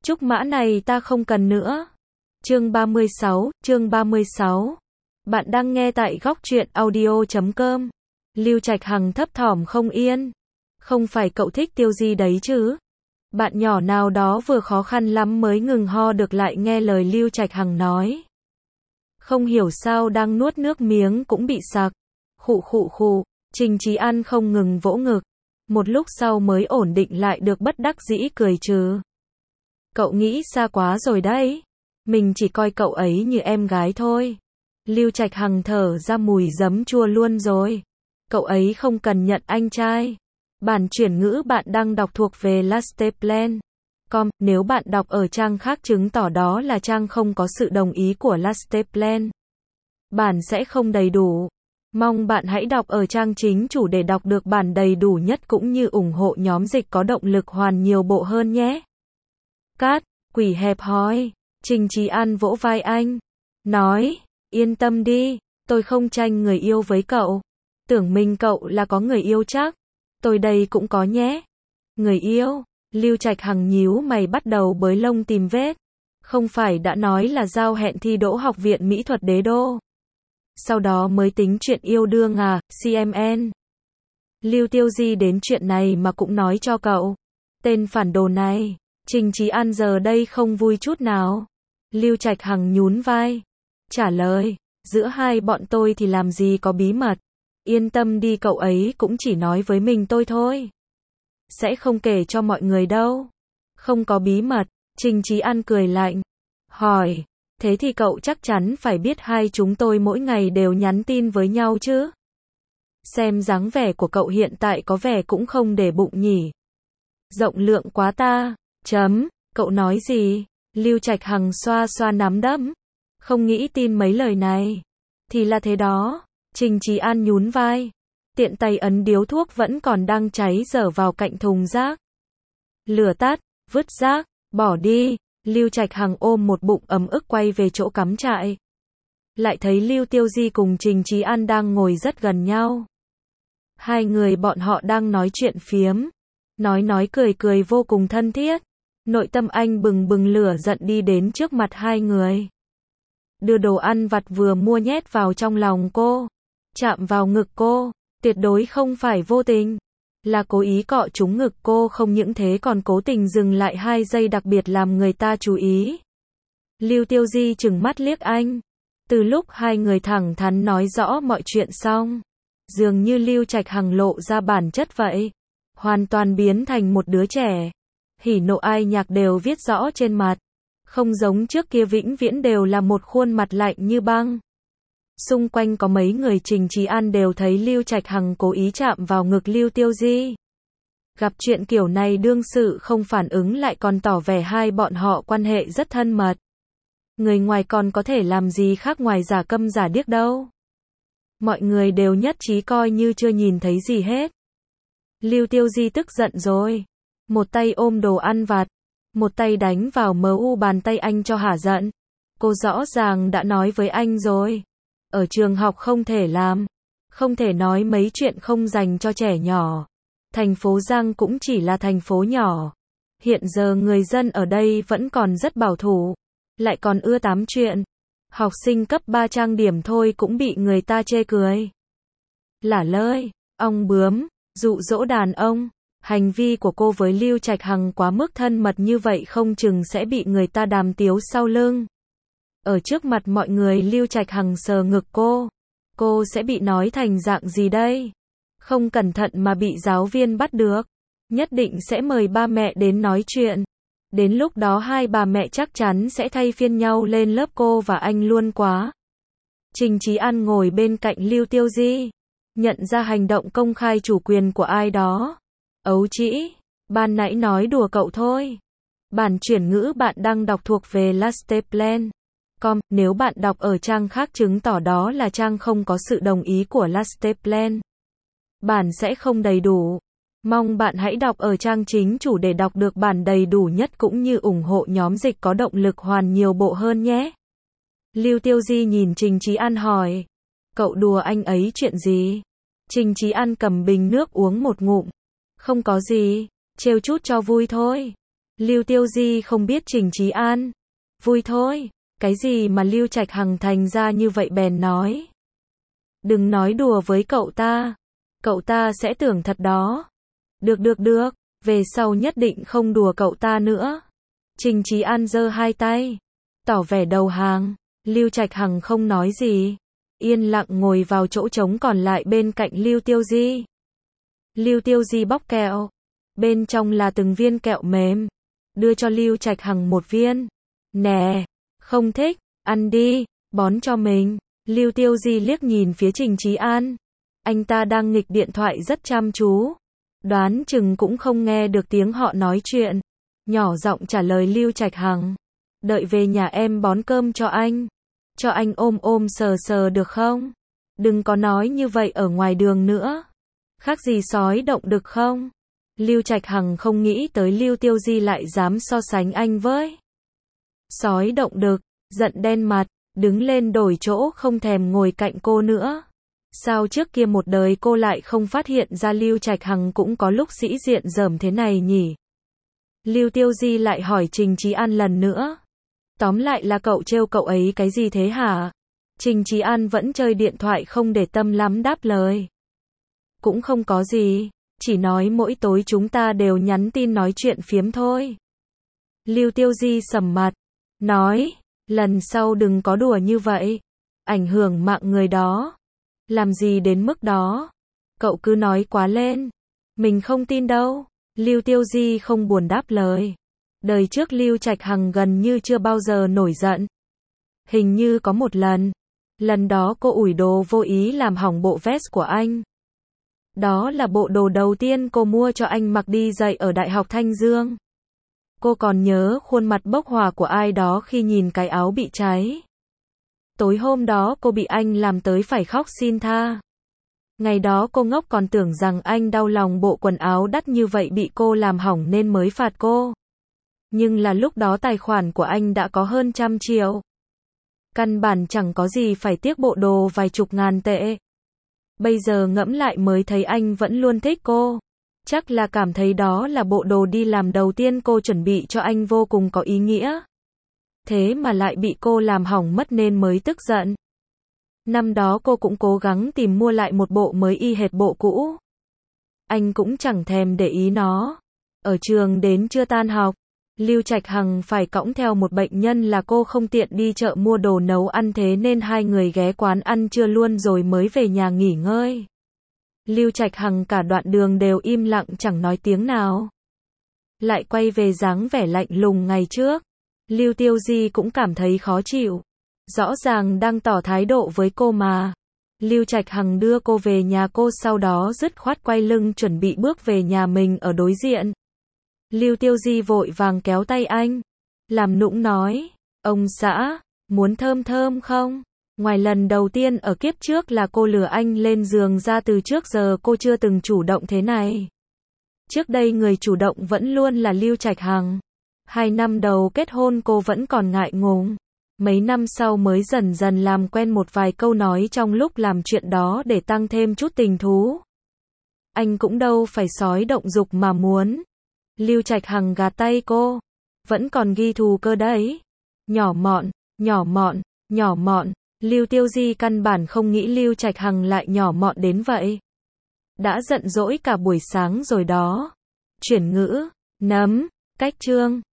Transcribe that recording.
Trúc mã này ta không cần nữa. Chương 36. Bạn đang nghe tại góc truyện audio.com. Lưu Trạch Hằng thấp thỏm không yên. Không phải cậu thích Tiêu Di đấy chứ? Bạn nhỏ nào đó vừa khó khăn lắm mới ngừng ho được lại nghe lời Lưu Trạch Hằng nói. Không hiểu sao đang nuốt nước miếng cũng bị sặc. Khụ khụ khụ, Trình Chí An không ngừng vỗ ngực. Một lúc sau mới ổn định lại được, bất đắc dĩ cười trừ. Cậu nghĩ xa quá rồi đấy. Mình chỉ coi cậu ấy như em gái thôi. Lưu Trạch Hằng thở ra mùi giấm chua luôn rồi. Cậu ấy không cần nhận anh trai. Bản chuyển ngữ bạn đang đọc thuộc về Lasteplan.com. Nếu bạn đọc ở trang khác chứng tỏ đó là trang không có sự đồng ý của Lasteplan. Bản sẽ không đầy đủ. Mong bạn hãy đọc ở trang chính chủ để đọc được bản đầy đủ nhất cũng như ủng hộ nhóm dịch có động lực hoàn nhiều bộ hơn nhé. Cát, quỷ hẹp hòi. Trình Chí An vỗ vai anh. Nói, yên tâm đi, tôi không tranh người yêu với cậu. Tưởng mình cậu là có người yêu chắc. Tôi đây cũng có nhé. Người yêu? Lưu Trạch Hằng nhíu mày bắt đầu bới lông tìm vết. Không phải đã nói là giao hẹn thi đỗ học viện mỹ thuật Đế Đô. Sau đó mới tính chuyện yêu đương à, CMN. Lưu Tiêu Di đến chuyện này mà cũng nói cho cậu. Tên phản đồ này. Trình Chí An giờ đây không vui chút nào. Lưu Trạch Hằng nhún vai. Trả lời, giữa hai bọn tôi thì làm gì có bí mật. Yên tâm đi, cậu ấy cũng chỉ nói với mình tôi thôi. Sẽ không kể cho mọi người đâu. Không có bí mật. Trình Chí An cười lạnh. Hỏi, thế thì cậu chắc chắn phải biết hai chúng tôi mỗi ngày đều nhắn tin với nhau chứ. Xem dáng vẻ của cậu hiện tại có vẻ cũng không để bụng nhỉ. Rộng lượng quá ta. Cậu nói gì? Lưu Trạch Hằng xoa xoa nắm đấm. Không nghĩ tin mấy lời này. Thì là thế đó. Trình Chí An nhún vai. Tiện tay ấn điếu thuốc vẫn còn đang cháy dở vào cạnh thùng rác. Lửa tắt, vứt rác, bỏ đi. Lưu Trạch Hằng ôm một bụng ấm ức quay về chỗ cắm trại. Lại thấy Lưu Tiêu Di cùng Trình Chí An đang ngồi rất gần nhau. Hai người bọn họ đang nói chuyện phiếm. Nói cười vô cùng thân thiết. Nội tâm anh bừng bừng lửa giận đi đến trước mặt hai người. Đưa đồ ăn vặt vừa mua nhét vào trong lòng cô. Chạm vào ngực cô. Tuyệt đối không phải vô tình. Là cố ý cọ trúng ngực cô, không những thế còn cố tình dừng lại 2 giây đặc biệt làm người ta chú ý. Lưu Tiêu Di trừng mắt liếc anh. Từ lúc hai người thẳng thắn nói rõ mọi chuyện xong, dường như Lưu Trạch Hằng lộ ra bản chất vậy. Hoàn toàn biến thành một đứa trẻ. Hỉ nộ ai nhạc đều viết rõ trên mặt. Không giống trước kia vĩnh viễn đều là một khuôn mặt lạnh như băng. Xung quanh có mấy người Trình Chí An đều thấy Lưu Trạch Hằng cố ý chạm vào ngực Lưu Tiêu Di. Gặp chuyện kiểu này đương sự không phản ứng lại còn tỏ vẻ hai bọn họ quan hệ rất thân mật. Người ngoài còn có thể làm gì khác ngoài giả câm giả điếc đâu. Mọi người đều nhất trí coi như chưa nhìn thấy gì hết. Lưu Tiêu Di tức giận rồi. Một tay ôm đồ ăn vặt. Một tay đánh vào MU bàn tay anh cho hả giận. Cô rõ ràng đã nói với anh rồi. Ở trường học không thể làm. Không thể nói mấy chuyện không dành cho trẻ nhỏ. Thành phố Giang cũng chỉ là thành phố nhỏ. Hiện giờ người dân ở đây vẫn còn rất bảo thủ. Lại còn ưa tám chuyện. Học sinh cấp 3 trang điểm thôi cũng bị người ta chê cười. Lả lơi, ong bướm, dụ dỗ đàn ông. Hành vi của cô với Lưu Trạch Hằng quá mức thân mật như vậy không chừng sẽ bị người ta đàm tiếu sau lưng. Ở trước mặt mọi người Lưu Trạch Hằng sờ ngực cô sẽ bị nói thành dạng gì đây? Không cẩn thận mà bị giáo viên bắt được. Nhất định sẽ mời ba mẹ đến nói chuyện. Đến lúc đó hai bà mẹ chắc chắn sẽ thay phiên nhau lên lớp cô và anh luôn quá. Trình Chí An ngồi bên cạnh Lưu Tiêu Di. Nhận ra hành động công khai chủ quyền của ai đó. Ấu trĩ, ban nãy nói đùa cậu thôi. Bản chuyển ngữ bạn đang đọc thuộc về Lasteplan.com. Nếu bạn đọc ở trang khác chứng tỏ đó là trang không có sự đồng ý của Lasteplan. Bản sẽ không đầy đủ. Mong bạn hãy đọc ở trang chính chủ để đọc được bản đầy đủ nhất cũng như ủng hộ nhóm dịch có động lực hoàn nhiều bộ hơn nhé. Lưu Tiêu Di nhìn Trình Chí An hỏi. Cậu đùa anh ấy chuyện gì? Trình Chí An cầm bình nước uống một ngụm. Không có gì, trêu chút cho vui thôi. Lưu Tiêu Di không biết Trình Chí An. Vui thôi. Cái gì mà Lưu Trạch Hằng thành ra như vậy bèn nói. Đừng nói đùa với cậu ta. Cậu ta sẽ tưởng thật đó. Được. Về sau nhất định không đùa cậu ta nữa. Trình Chí An giơ hai tay. Tỏ vẻ đầu hàng. Lưu Trạch Hằng không nói gì. Yên lặng ngồi vào chỗ trống còn lại bên cạnh Lưu Tiêu Di. Lưu Tiêu Di bóc kẹo. Bên trong là từng viên kẹo mềm. Đưa cho Lưu Trạch Hằng một viên. Nè, không thích, ăn đi, bón cho mình. Lưu Tiêu Di liếc nhìn phía Trình Chí An. Anh ta đang nghịch điện thoại rất chăm chú. Đoán chừng cũng không nghe được tiếng họ nói chuyện. Nhỏ giọng trả lời Lưu Trạch Hằng. Đợi về nhà em bón cơm cho anh. Cho anh ôm sờ sờ được không? Đừng có nói như vậy ở ngoài đường nữa. Khác gì sói động được không? Lưu Trạch Hằng không nghĩ tới Lưu Tiêu Di lại dám so sánh anh với sói động đực, giận đen mặt, đứng lên đổi chỗ không thèm ngồi cạnh cô nữa. Sao trước kia một đời cô lại không phát hiện ra Lưu Trạch Hằng cũng có lúc sĩ diện dởm thế này nhỉ? Lưu Tiêu Di lại hỏi Trình Chí An lần nữa. Tóm lại là cậu trêu cậu ấy cái gì thế hả? Trình Chí An vẫn chơi điện thoại không để tâm lắm đáp lời. Cũng không có gì, chỉ nói mỗi tối chúng ta đều nhắn tin nói chuyện phiếm thôi. Lưu Tiêu Di sầm mặt, nói, lần sau đừng có đùa như vậy, ảnh hưởng mạng người đó. Làm gì đến mức đó? Cậu cứ nói quá lên. Mình không tin đâu. Lưu Tiêu Di không buồn đáp lời. Đời trước Lưu Trạch Hằng gần như chưa bao giờ nổi giận. Hình như có một lần. Lần đó cô ủi đồ vô ý làm hỏng bộ vest của anh. Đó là bộ đồ đầu tiên cô mua cho anh mặc đi dạy ở Đại học Thanh Dương. Cô còn nhớ khuôn mặt bốc hỏa của ai đó khi nhìn cái áo bị cháy. Tối hôm đó cô bị anh làm tới phải khóc xin tha. Ngày đó cô ngốc còn tưởng rằng anh đau lòng bộ quần áo đắt như vậy bị cô làm hỏng nên mới phạt cô. Nhưng là lúc đó tài khoản của anh đã có hơn 100 triệu. Căn bản chẳng có gì phải tiếc bộ đồ vài chục ngàn tệ. Bây giờ ngẫm lại mới thấy anh vẫn luôn thích cô. Chắc là cảm thấy đó là bộ đồ đi làm đầu tiên cô chuẩn bị cho anh vô cùng có ý nghĩa. Thế mà lại bị cô làm hỏng mất nên mới tức giận. Năm đó cô cũng cố gắng tìm mua lại một bộ mới y hệt bộ cũ. Anh cũng chẳng thèm để ý nó. Ở trường đến trưa tan học, Lưu Trạch Hằng phải cõng theo một bệnh nhân là cô không tiện đi chợ mua đồ nấu ăn thế nên hai người ghé quán ăn trưa luôn rồi mới về nhà nghỉ ngơi. Lưu Trạch Hằng cả đoạn đường đều im lặng chẳng nói tiếng nào. Lại quay về dáng vẻ lạnh lùng ngày trước. Lưu Tiêu Di cũng cảm thấy khó chịu. Rõ ràng đang tỏ thái độ với cô mà. Lưu Trạch Hằng đưa cô về nhà cô sau đó dứt khoát quay lưng chuẩn bị bước về nhà mình ở đối diện. Lưu Tiêu Di vội vàng kéo tay anh. Làm nũng nói, ông xã, muốn thơm thơm không? Ngoài lần đầu tiên ở kiếp trước là cô lừa anh lên giường ra từ trước giờ cô chưa từng chủ động thế này. Trước đây người chủ động vẫn luôn là Lưu Trạch Hằng. 2 năm đầu kết hôn cô vẫn còn ngại ngùng. Mấy năm sau mới dần dần làm quen một vài câu nói trong lúc làm chuyện đó để tăng thêm chút tình thú. Anh cũng đâu phải sói động dục mà muốn. Lưu Trạch Hằng gạt tay cô. Vẫn còn ghi thù cơ đấy. Nhỏ mọn. Lưu Tiêu Di căn bản không nghĩ Lưu Trạch Hằng lại nhỏ mọn đến vậy. Đã giận dỗi cả buổi sáng rồi đó. Chuyển ngữ, nấm, cách chương.